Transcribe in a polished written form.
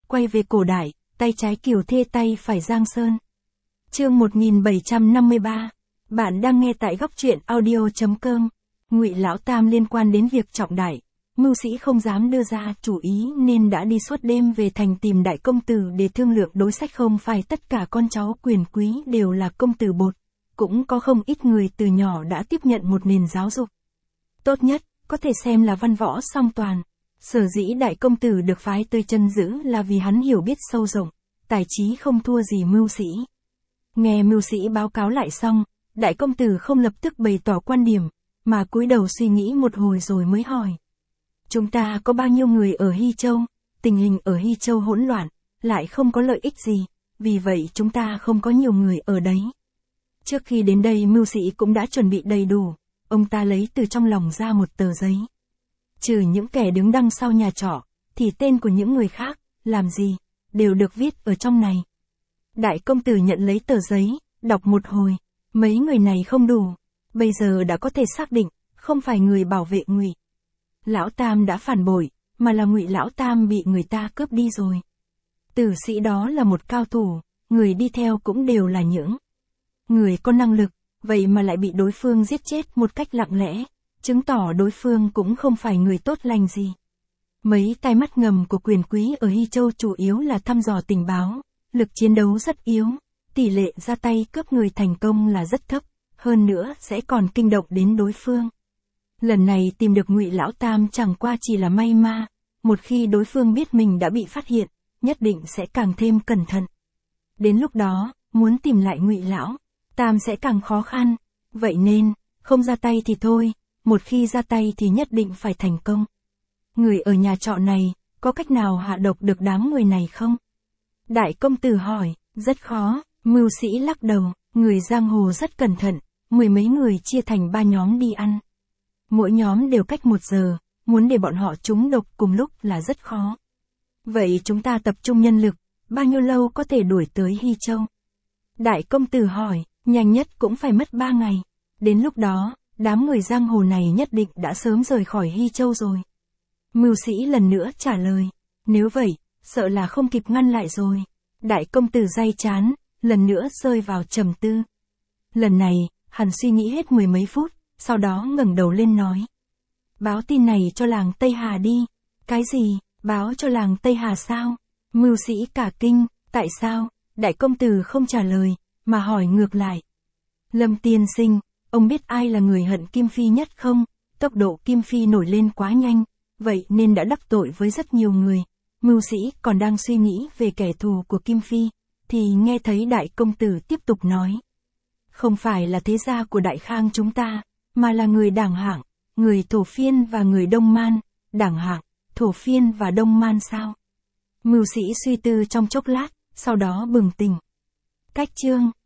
quay về cổ đại, tay trái Kiều Thê tay phải Giang Sơn. Chương 1753. Bạn đang nghe tại góc truyện audio.com. Ngụy Lão Tam liên quan đến việc trọng đại, mưu sĩ không dám đưa ra chủ ý nên đã đi suốt đêm về thành tìm đại công tử để thương lượng đối sách. Không phải tất cả con cháu quyền quý đều là công tử bột, cũng có không ít người từ nhỏ đã tiếp nhận một nền giáo dục tốt nhất, có thể xem là văn võ song toàn. Sở dĩ đại công tử được phái tới chân giữ là vì hắn hiểu biết sâu rộng, tài trí không thua gì mưu sĩ. Nghe mưu sĩ báo cáo lại xong, đại công tử không lập tức bày tỏ quan điểm, mà cúi đầu suy nghĩ một hồi rồi mới hỏi. Chúng ta có bao nhiêu người ở Hy Châu? Tình hình ở Hy Châu hỗn loạn, lại không có lợi ích gì, vì vậy chúng ta không có nhiều người ở đấy. Trước khi đến đây mưu sĩ cũng đã chuẩn bị đầy đủ, ông ta lấy từ trong lòng ra một tờ giấy. Trừ những kẻ đứng đằng sau nhà trọ, thì tên của những người khác, làm gì, đều được viết ở trong này. Đại công tử nhận lấy tờ giấy, đọc một hồi, mấy người này không đủ, bây giờ đã có thể xác định, không phải người bảo vệ Ngụy Lão Tam đã phản bội, mà là Ngụy Lão Tam bị người ta cướp đi rồi. Tử sĩ đó là một cao thủ, người đi theo cũng đều là những người có năng lực, vậy mà lại bị đối phương giết chết một cách lặng lẽ, chứng tỏ đối phương cũng không phải người tốt lành gì. Mấy tai mắt ngầm của quyền quý ở Hy Châu chủ yếu là thăm dò tình báo, lực chiến đấu rất yếu, tỷ lệ ra tay cướp người thành công là rất thấp, hơn nữa sẽ còn kinh động đến đối phương. Lần này tìm được Ngụy Lão Tam chẳng qua chỉ là may ma, một khi đối phương biết mình đã bị phát hiện, nhất định sẽ càng thêm cẩn thận. Đến lúc đó, muốn tìm lại Ngụy Lão Tam sẽ càng khó khăn, vậy nên, không ra tay thì thôi, một khi ra tay thì nhất định phải thành công. Người ở nhà trọ này, có cách nào hạ độc được đám người này không? Đại công tử hỏi, rất khó, mưu sĩ lắc đầu, người giang hồ rất cẩn thận, mười mấy người chia thành 3 nhóm đi ăn. Mỗi nhóm đều cách 1 giờ, muốn để bọn họ trúng độc cùng lúc là rất khó. Vậy chúng ta tập trung nhân lực, bao nhiêu lâu có thể đuổi tới Hy Châu? Đại công tử hỏi, nhanh nhất cũng phải mất 3 ngày. Đến lúc đó, đám người giang hồ này nhất định đã sớm rời khỏi Hy Châu rồi. Mưu sĩ lần nữa trả lời, nếu vậy, sợ là không kịp ngăn lại rồi. Đại công tử day chán, lần nữa rơi vào trầm tư. Lần này, hắn suy nghĩ hết 10 mấy phút, sau đó ngẩng đầu lên nói. Báo tin này cho làng Tây Hà đi. Cái gì, báo cho làng Tây Hà sao? Mưu sĩ cả kinh, tại sao? Đại công tử không trả lời, mà hỏi ngược lại. Lâm tiên sinh, ông biết ai là người hận Kim Phi nhất không? Tốc độ Kim Phi nổi lên quá nhanh, vậy nên đã đắc tội với rất nhiều người. Mưu sĩ còn đang suy nghĩ về kẻ thù của Kim Phi, thì nghe thấy đại công tử tiếp tục nói. Không phải là thế gia của Đại Khang chúng ta, mà là người Đảng Hạng, người Thổ Phiên và người Đông Man. Đảng Hạng, Thổ Phiên và Đông Man sao? Mưu sĩ suy tư trong chốc lát, sau đó bừng tỉnh. Cách chương